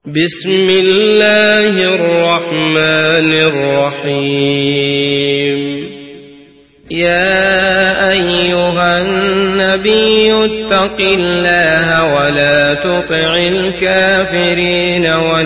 بسم الله الرحمن الرحيم. يا أيها النبي اتق الله ولا تطع الكافرين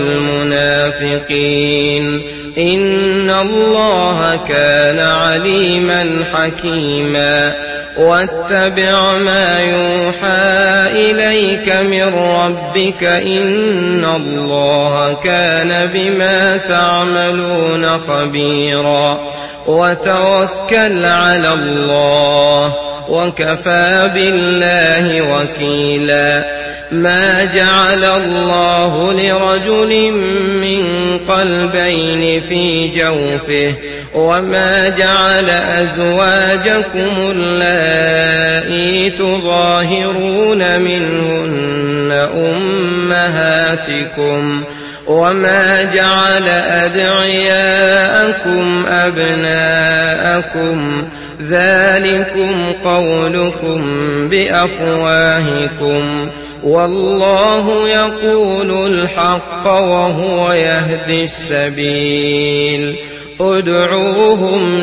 والمنافقين إن الله كان عليما حكيما. واتبع ما يوحى إليك من ربك إن الله كان بما تعملون خبيرا. وتوكل على الله وكفى بالله وكيلا. ما جعل الله لرجل من قلبين في جوفه وما جعل أزواجكم اللائي تظاهرون منهن أمهاتكم وما جعل أدعياءكم أبناءكم ذلكم قولكم بأفواهكم والله يقول الحق وهو يهدي السبيل. ادعوهم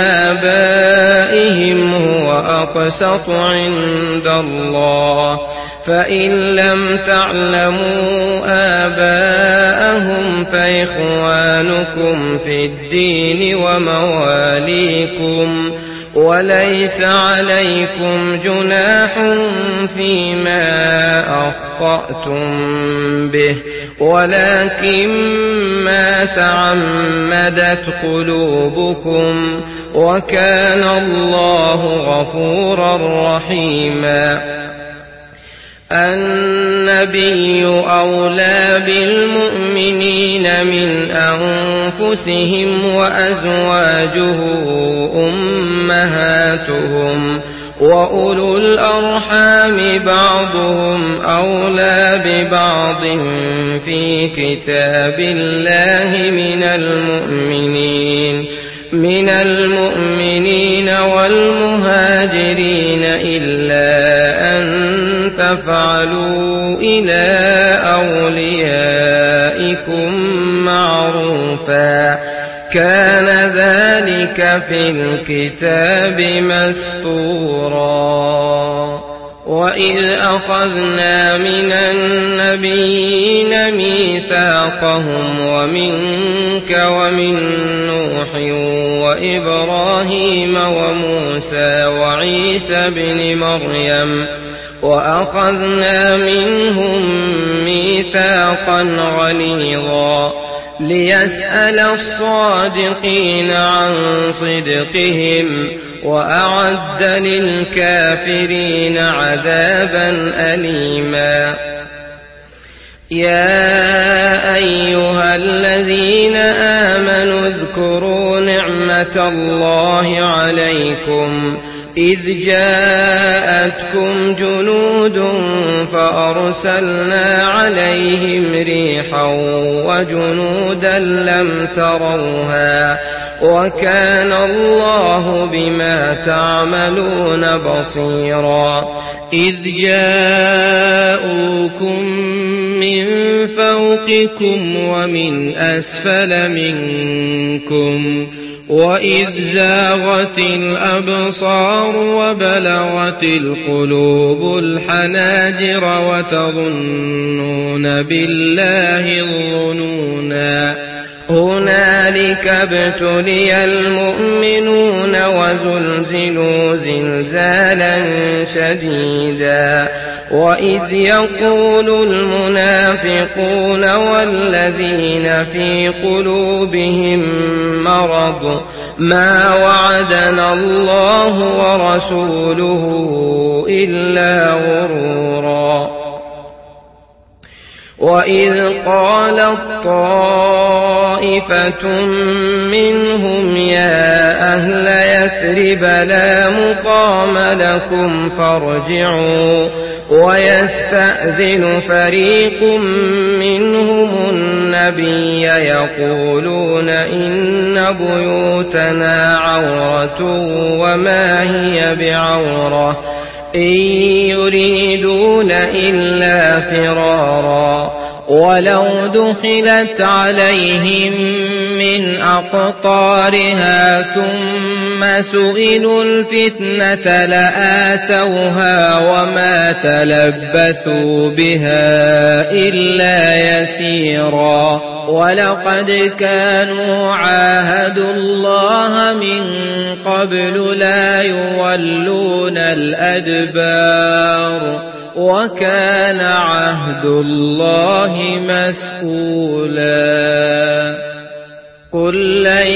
لآبائهم هو أقسط عند الله فإن لم تعلموا آباءهم فإخوانكم في الدين ومواليكم وليس عليكم جناح فيما أخطأتم به ولكن ما تعمدت قلوبكم وكان الله غفورا رحيما. النبي أولى بالمؤمنين من أنفسهم وأزواجه أمهاتهم وأولو الأرحام بعضهم أولى ببعض في كتاب الله من المؤمنين والمهاجرين إلا أن تفعلوا إلى أوليائكم معروفا كان ذلك في الكتاب مسطورا. وإذ أخذنا من النبيين ميثاقهم ومنك ومن نوح وإبراهيم وموسى وعيسى بن مريم وأخذنا منهم ميثاقا غليظا ليسأل الصادقين عن صدقهم وأعد للكافرين عذابا أليما. يا أيها الذين آمنوا اذكروا نعمة الله عليكم إذ جاءتكم جنود فأرسلنا عليهم ريحا وجنودا لم تروها وكان الله بما تعملون بصيرا. إذ جاءوكم من فوقكم ومن أسفل منكم وإذ زاغت الأبصار وبلغت القلوب الحناجر وتظنون بالله الظنونا هنالك ابتلي المؤمنون وزلزلوا زلزالا شديدا. وإذ يقول المنافقون والذين في قلوبهم مرض ما وعدنا الله ورسوله إلا غرورا. وإذ قالت طائفة منهم يا أهل يثرب لا مقام لكم فارجعوا ويستأذن فريق منهم النبي يقولون إن بيوتنا عورة وما هي بعورة إن يريدون إلا فرارا ولو دخلت عليهم من أقطارها ثم سئلوا الفتنة لآتوها وما تلبثوا بها إلا يسيرا ولقد كانوا عاهدوا الله من قبل لا يولون الأدبار وكان عهد الله مسؤولا قل لن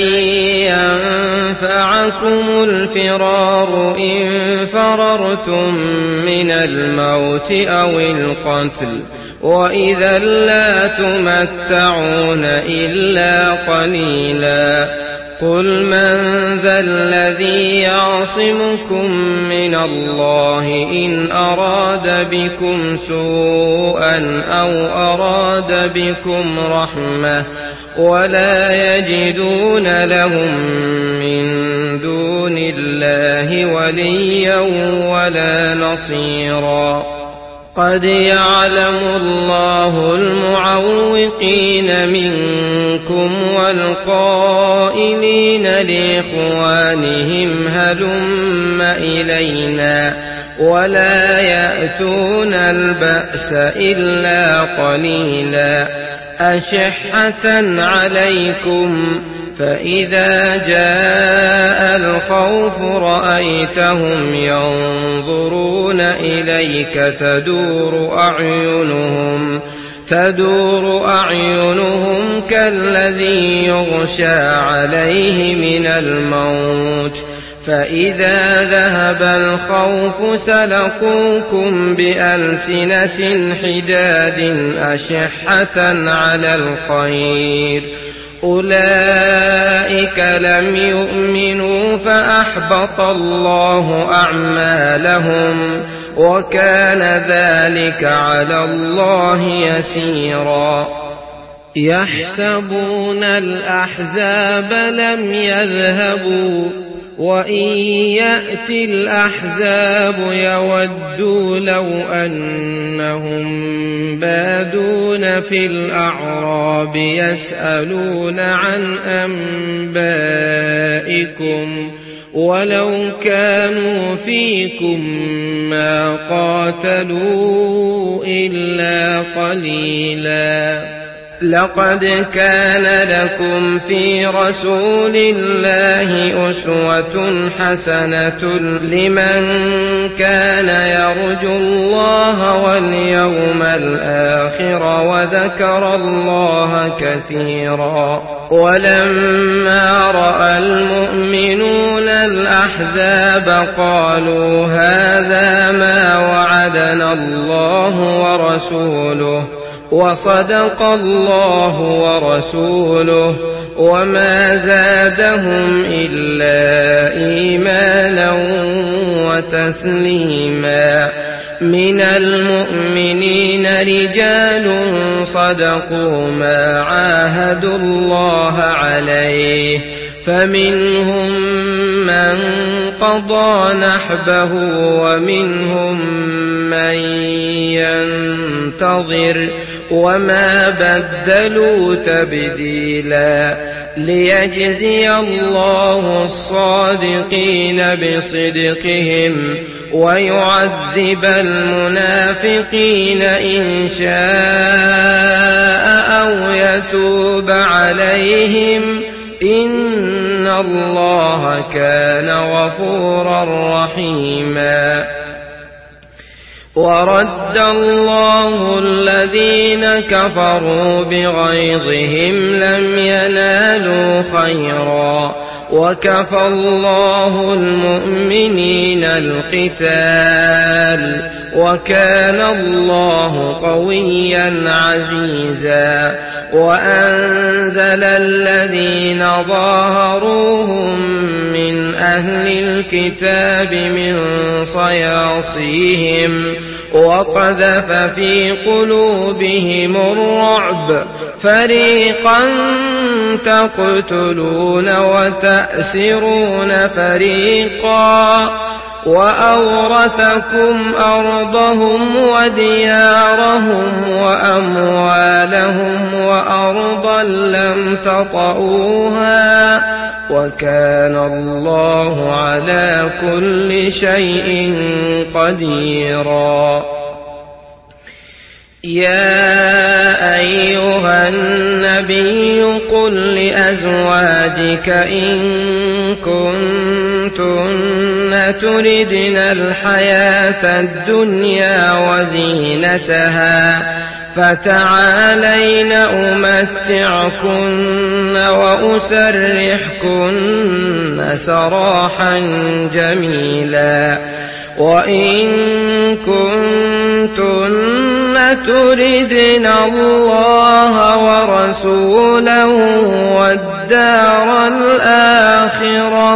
ينفعكم الفرار إن فررتم من الموت أو القتل وإذا لا تمتعون إلا قليلا قل من ذا الذي يعصمكم من الله إن أراد بكم سوءا أو أراد بكم رحمة ولا يجدون لهم من دون الله وليا ولا نصيرا قد يعلم الله المعوقين منكم والقائلين لإخوانهم هلم إلينا ولا يأتون البأس إلا قليلا أشحة عليكم فإذا جاء الخوف رأيتهم ينظرون إليك تدور أعينهم كالذي يغشى عليه من الموت فإذا ذهب الخوف سلقوكم بألسنة حداد أشحة على الخير أولئك لم يؤمنوا فأحبط الله أعمالهم وكان ذلك على الله يسيرا يحسبون الأحزاب لم يذهبوا وإن يأتي الأحزاب يودوا لو أنهم بادون في الأعراب يسألون عن أنبائكم ولو كانوا فيكم ما قاتلوا إلا قليلا لقد كان لكم في رسول الله أسوة حسنة لمن كان يرجو الله واليوم الآخر وذكر الله كثيرا ولما رأى المؤمنون الأحزاب قالوا هذا ما وعدنا الله ورسوله وصدق الله ورسوله وما زادهم إلا إيمانا وتسليما من المؤمنين رجال صدقوا ما عاهدوا الله عليه فمنهم من قضى نحبه ومنهم من ينتظر وما بدلوا تبديلا ليجزي الله الصادقين بصدقهم ويعذب المنافقين إن شاء أو يتوب عليهم إن الله كان غفورا رحيما ورد الله الذين كفروا بغيظهم لم ينالوا خيرا وكفى الله المؤمنين القتال وكان الله قويا عزيزا وأنزل الذين ظاهروهم من أهل الكتاب من صياصيهم وقذف في قلوبهم الرعب فريقا تقتلون وتأسرون فريقا وأورثكم أرضهم وديارهم وأموالهم وأرضا لم تطئوها وكان الله على كل شيء قديرا. يا أيها النبي قل لأزواجك إن كنتن تردن الحياة الدنيا وزينتها فتعالين أمتعكن وأسرحكن سراحا جميلا. وإن كنتن تردن الله ورسوله والدار الآخرة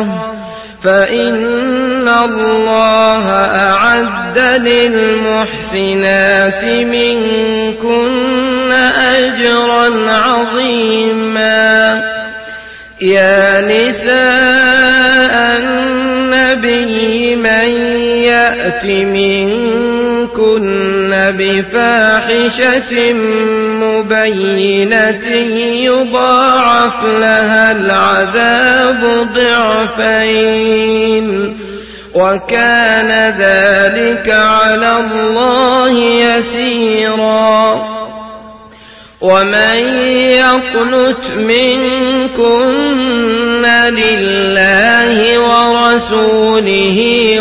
فإن الله أعد للمحسنات منكن أجرا عظيما. يا نساء النبي من يأت منكن بفاحشة مبينة يضاعف لها العذاب ضعفين وكان ذلك على الله يسيرا. ومن يقنت منكن لله ورسوله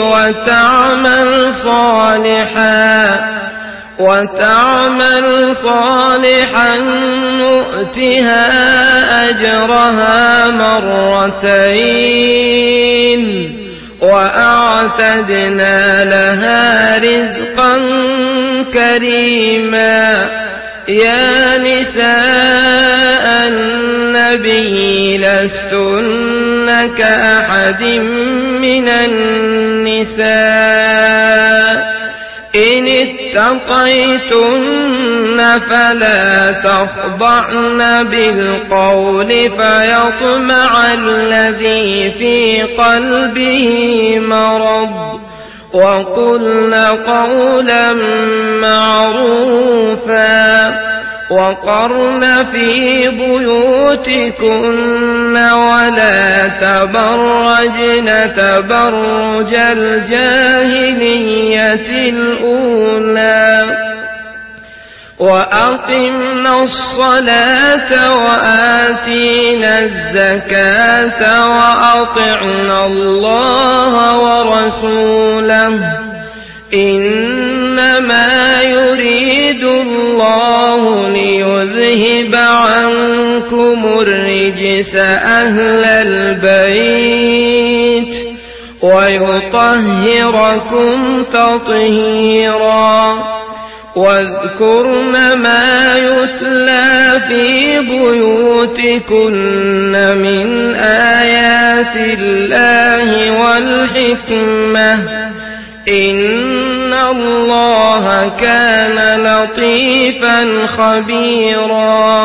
وتعمل صالحا نؤتها أجرها مرتين وأعتدنا لها رزقا كريما. يا نساء النبي لستن كأحد من النساء إن اتقيتن فلا تخضعن بالقول فيطمع الذي في قلبه مرض وقلن قولا معروفا. وقرن في بيوتكن ولا تبرجن تبرج الجاهلية الأولى وأقمنا الصلاة وآتينا الزكاة وأطعنا الله ورسوله إنما يريد الله ليذهب عنكم الرجس أهل البيت ويطهركم تطهيرا. واذكرن ما يتلى في بيوتكن من آيات الله والحكمة إن الله كان لطيفا خبيرا.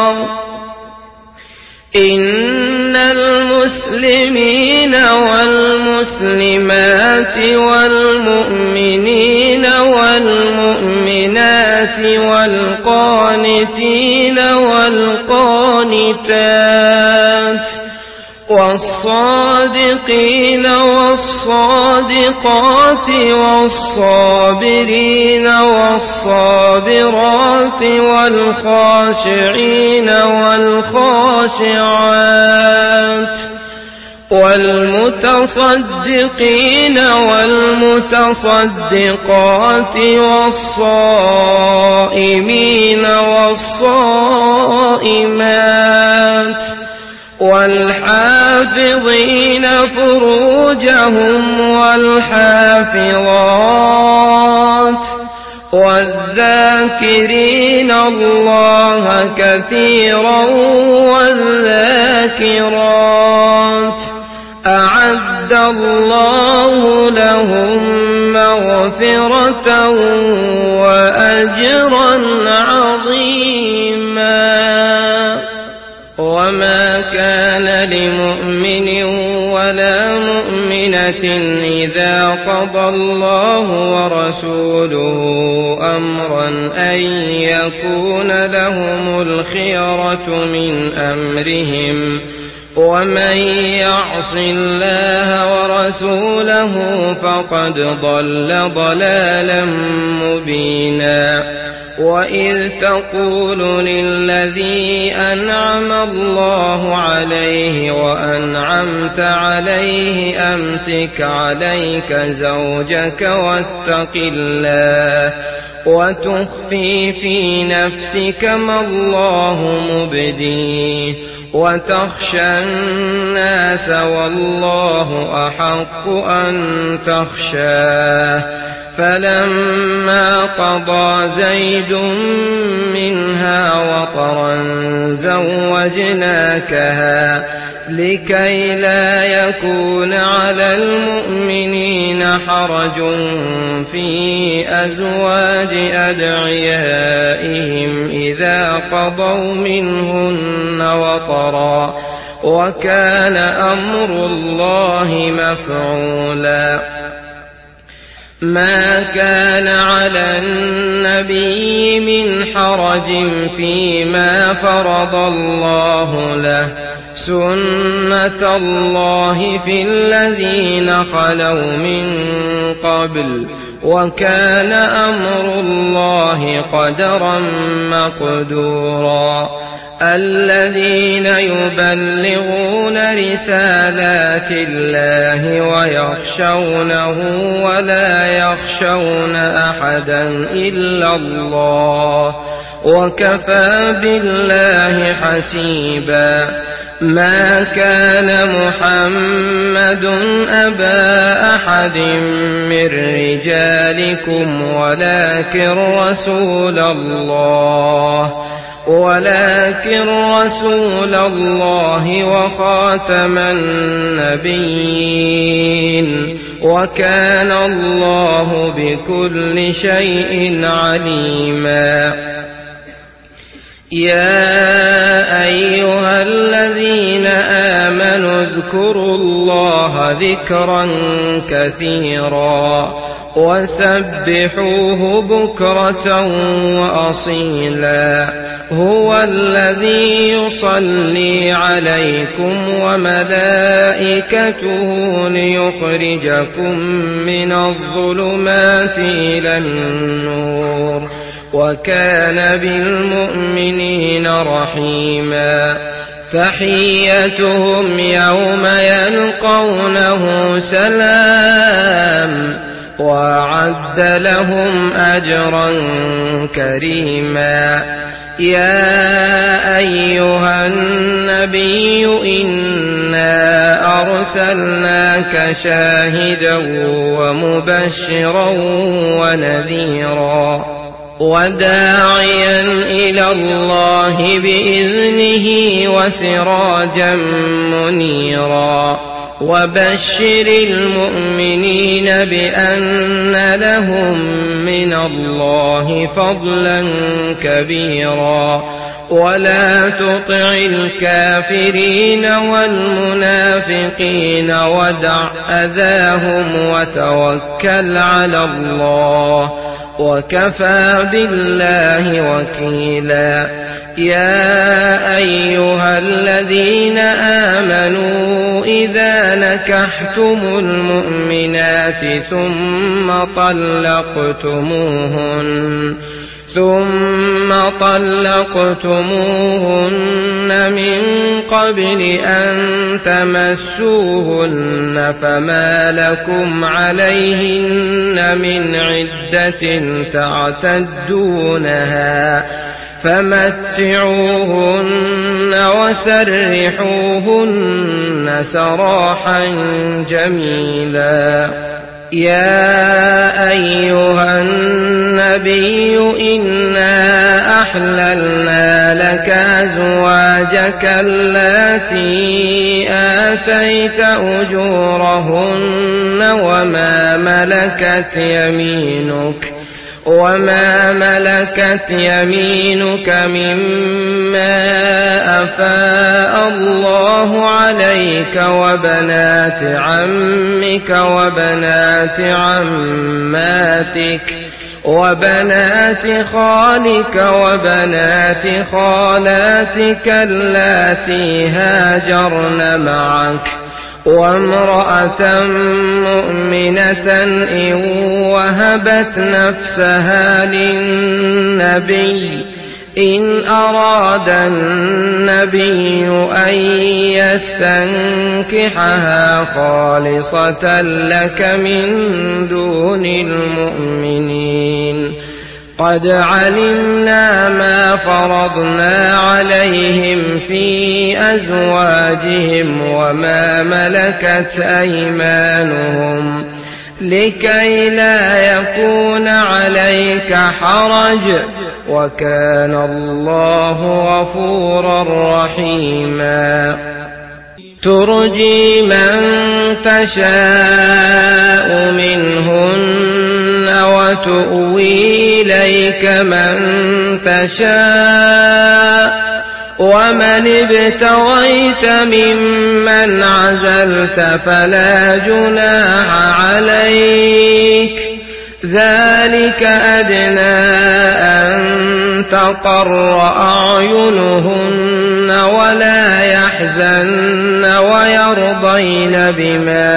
إن المسلمين والمسلمات والمؤمنين والمؤمنات والقانتين والقانتات والصادقين والصادقات والصابرين والصابرات والخاشعين والخاشعات والمتصدقين والمتصدقات والصائمين والصائمات والحافظين فروجهم والحافظات والذاكرين الله كثيرا والذاكرات أعد الله لهم مغفرة وأجرا عظيما. وما كان لمؤمن ولا مؤمنة إذا قضى الله ورسوله أمرا أن يكون لهم الخيرة من أمرهم ومن يعص الله ورسوله فقد ضل ضلالا مبينا وإذ تقول للذي أنعم الله عليه وأنعمت عليه أمسك عليك زوجك واتق الله وتخفي في نفسك ما الله مبديه وتخشى الناس والله أحق أن تخشاه فلما قضى زيد منها وطرا زوجناكها لكي لا يكون على المؤمنين حرج في أزواج أدعيائهم إذا قضوا منهن وطرا وكان أمر الله مفعولا ما كان على النبي من حرج فيما فرض الله له سنة الله في الذين خلوا من قبل وكان أمر الله قدرا مقدورا الذين يبلغون رسالات الله ويخشونه ولا يخشون أحدا إلا الله وكفى بالله حسيبا ما كان محمد أبا أحد من رجالكم ولكن رسول الله وخاتم النبيين وكان الله بكل شيء عليما يا أيها الذين آمنوا اذكروا الله ذكرا كثيرا وسبحوه بكرة وأصيلا هو الذي يصلي عليكم وملائكته ليخرجكم من الظلمات إلى النور وكان بالمؤمنين رحيما تحيتهم يوم يلقونه سلام وأعد لهم أجرا كريما يا أيها النبي إنا أرسلناك شاهدا ومبشرا ونذيرا وداعيا إلى الله بإذنه وسراجا منيرا وبشر المؤمنين بأن لهم من الله فضلا كبيرا ولا تطع الكافرين والمنافقين ودع أذاهم وتوكل على الله وكفى بالله وكيلا يا أيها الذين آمنوا إذا نكحتم المؤمنات ثم طلقتموهن من قبل أن تمسوهن فما لكم عليهن من عدة تعتدونها فمتعوهن وسرحوهن سراحا جميلا يا أيها النبي إنا أحللنا لك أزواجك اللاتي آتيت أجورهن وما ملكت يمينك مما أفاء الله الله عليك وبنات عمك وبنات عماتك وبنات خالك وبنات خالاتك اللاتي هاجرن معك وامرأة مؤمنة إن وهبت نفسها للنبي إن أراد النبي أن يستنكحها خالصة لك من دون المؤمنين قد علمنا ما فرضنا عليهم في أزواجهم وما ملكت أيمانهم لكي لا يكون عليك حرج وكان الله غفورا رحيما ترجي من تشاء منهن وتؤوي إليك من تشاء ومن ابتغيت ممن عزلت فلا جناح عليك ذلك أدنى أن تقر أعينهن ولا يحزن ويرضين بما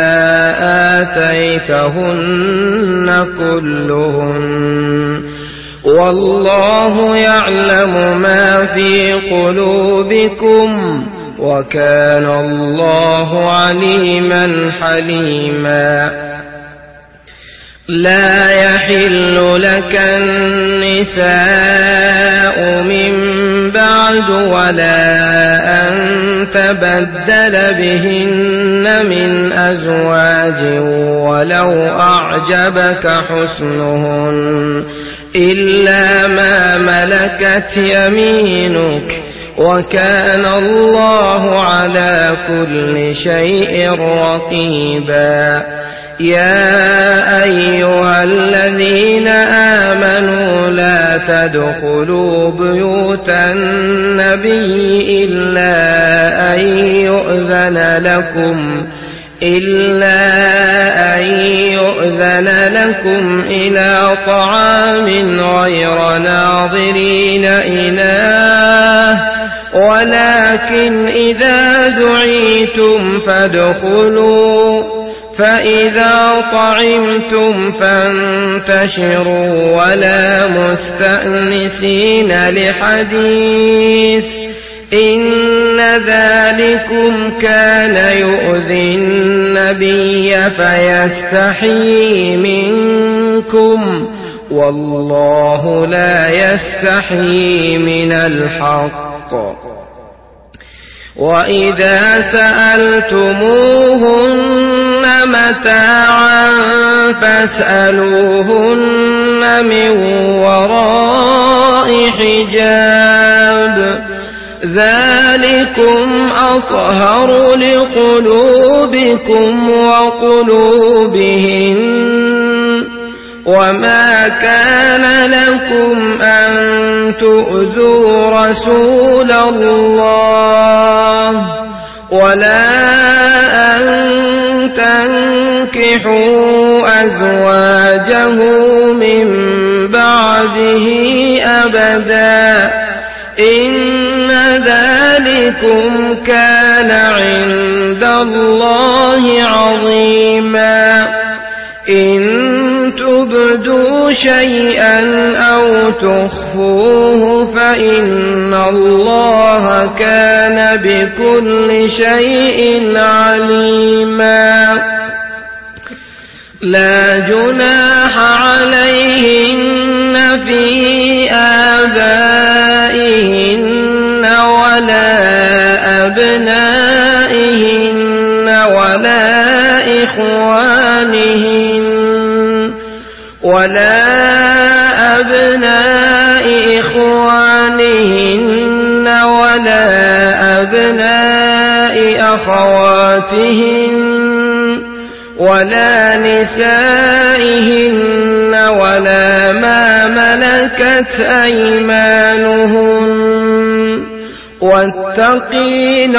آتيتهن كلهن والله يعلم ما في قلوبكم وكان الله عليما حليما لا يحل لك النساء من بعد ولا أن تبدل بهن من أزواج ولو أعجبك حسنهن إلا ما ملكت يمينك وكان الله على كل شيء رقيبا يا أيها الذين آمنوا لا تدخلوا بيوت النبي إلا أن يؤذن لكم إلى طعام غير ناظرين إناه ولكن إذا دعيتم فادخلوا فإذا طعمتم فانتشروا ولا مستأنسين لحديث إن ذلكم كان يؤذي النبي فيستحيي منكم والله لا يستحيي من الحق وإذا سألتموهن متاعا فاسألوهن من وراء حجاب ذلكم أطهر لقلوبكم وقلوبهن وما كان لكم أن تؤذوا رسول الله ولا أن تنكحوا أزواجه من بعده أبدا إن ذلكم كان عند الله عظيما إن تبدوا شيئا أو تخفوه فإن الله كان بكل شيء عليما لا جناح عليهن في آبائهن ولا أبنائهن ولا أبناء إخوانهن ولا أبناء أخواتهن ولا نسائهن ولا ما ملكت أيمانهن واتقين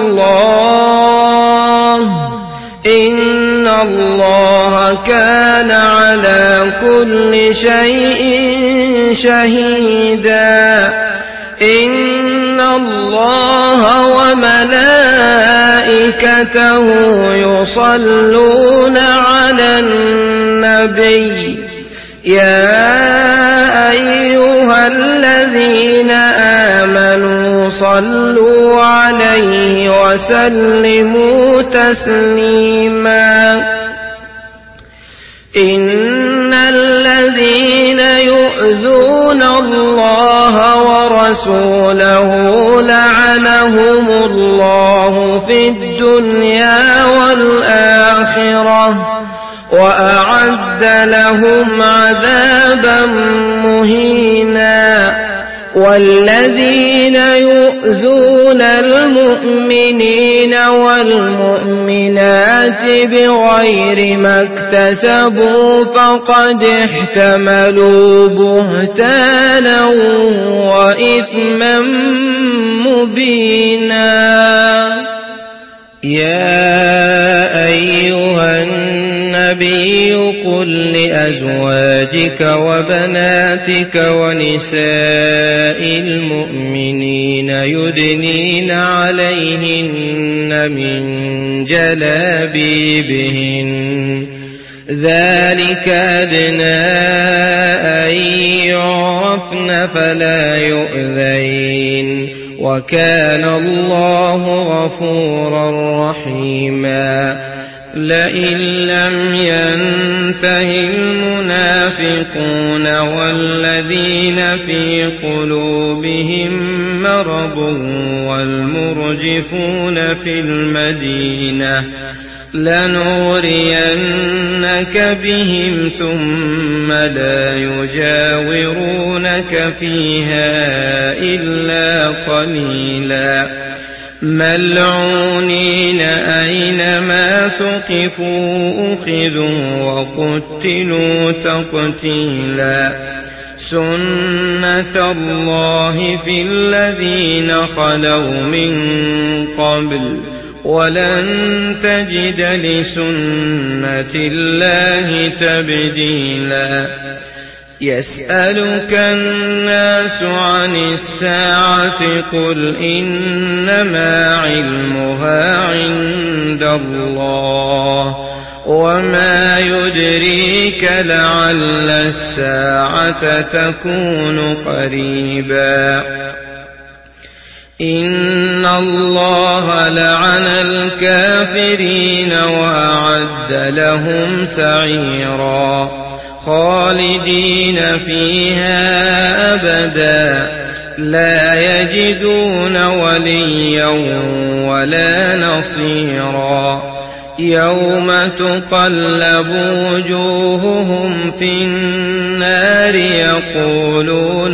الله إن الله كان على كل شيء شهيدا إن الله وملائكته يصلون على النبي يا أيها الذين آمنوا صلوا عليه وسلموا تسليما إن الذين يؤذون الله ورسوله لعنهم الله في الدنيا والآخرة وأعد لهم عذابا مهينا والذين يؤذون المؤمنين والمؤمنات بغير ما اكتسبوا فقد احتملوا بهتانا وإثما مبينا يا أيها النبي قل لأزواجك وبناتك ونساء المؤمنين يدنين عليهن من جلابيبهن ذلك أدنى أن يعرفن فلا يؤذين وكان الله غفورا رحيما لئن لم ينته المنافقون والذين في قلوبهم مرض والمرجفون في المدينة لنغرينك بهم ثم لا يجاورونك فيها إلا قليلا ملعونين أينما ثقفوا أخذوا وقتلوا تقتيلا سنة الله في الذين خلوا من قبل ولن تجد لسنة الله تبديلا يسألك الناس عن الساعة قل إنما علمها عند الله وما يدريك لعل الساعة تكون قريبا إن الله لعن الكافرين وأعد لهم سعيرا خالدين فيها أبدا لا يجدون وليا ولا نصيرا يوم تقلب وجوههم في النار يقولون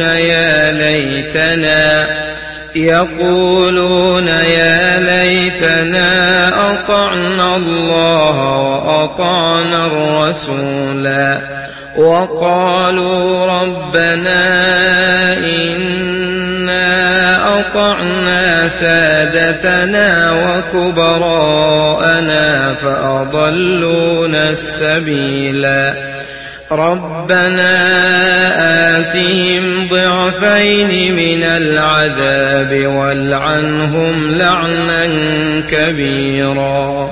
يا ليتنا أطعنا الله وأطعنا الرسولا وقالوا ربنا إنا أطعنا سادتنا وكبراءنا فأضلونا السبيلا ربنا آتهم ضعفين من العذاب والعنهم لعنا كبيرا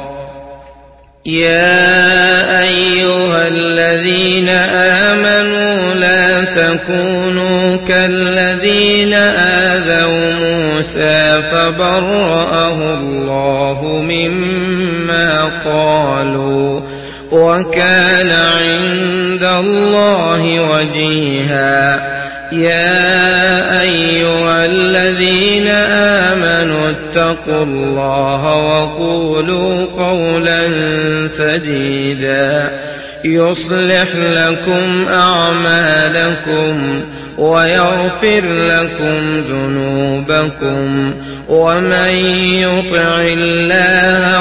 يا أيها الذين آمنوا لا تكونوا كالذين آذوا موسى فبرأه الله مما قالوا وكان عند الله وجيها يا أيها الذين آمنوا اتقوا الله وقولوا قولا سديدا يصلح لكم أعمالكم ويغفر لكم ذنوبكم ومن يطع الله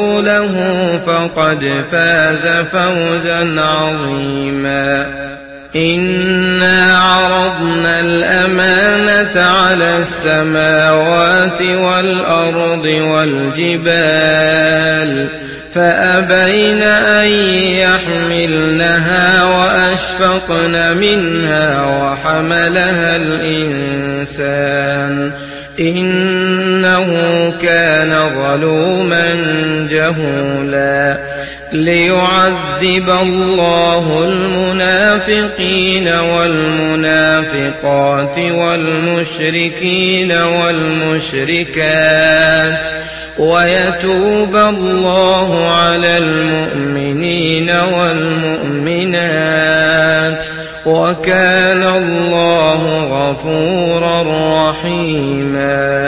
ورسوله فقد فاز فوزا عظيما إنا عرضنا الأمانة على السماوات والأرض والجبال فأبين أن يحملنها وأشفقن منها وحملها الإنسان إنه كان ظلوما جهولا ليعذب الله المنافقين والمنافقات والمشركين والمشركات ويتوب الله على المؤمنين والمؤمنات وكان الله غفورا رحيما.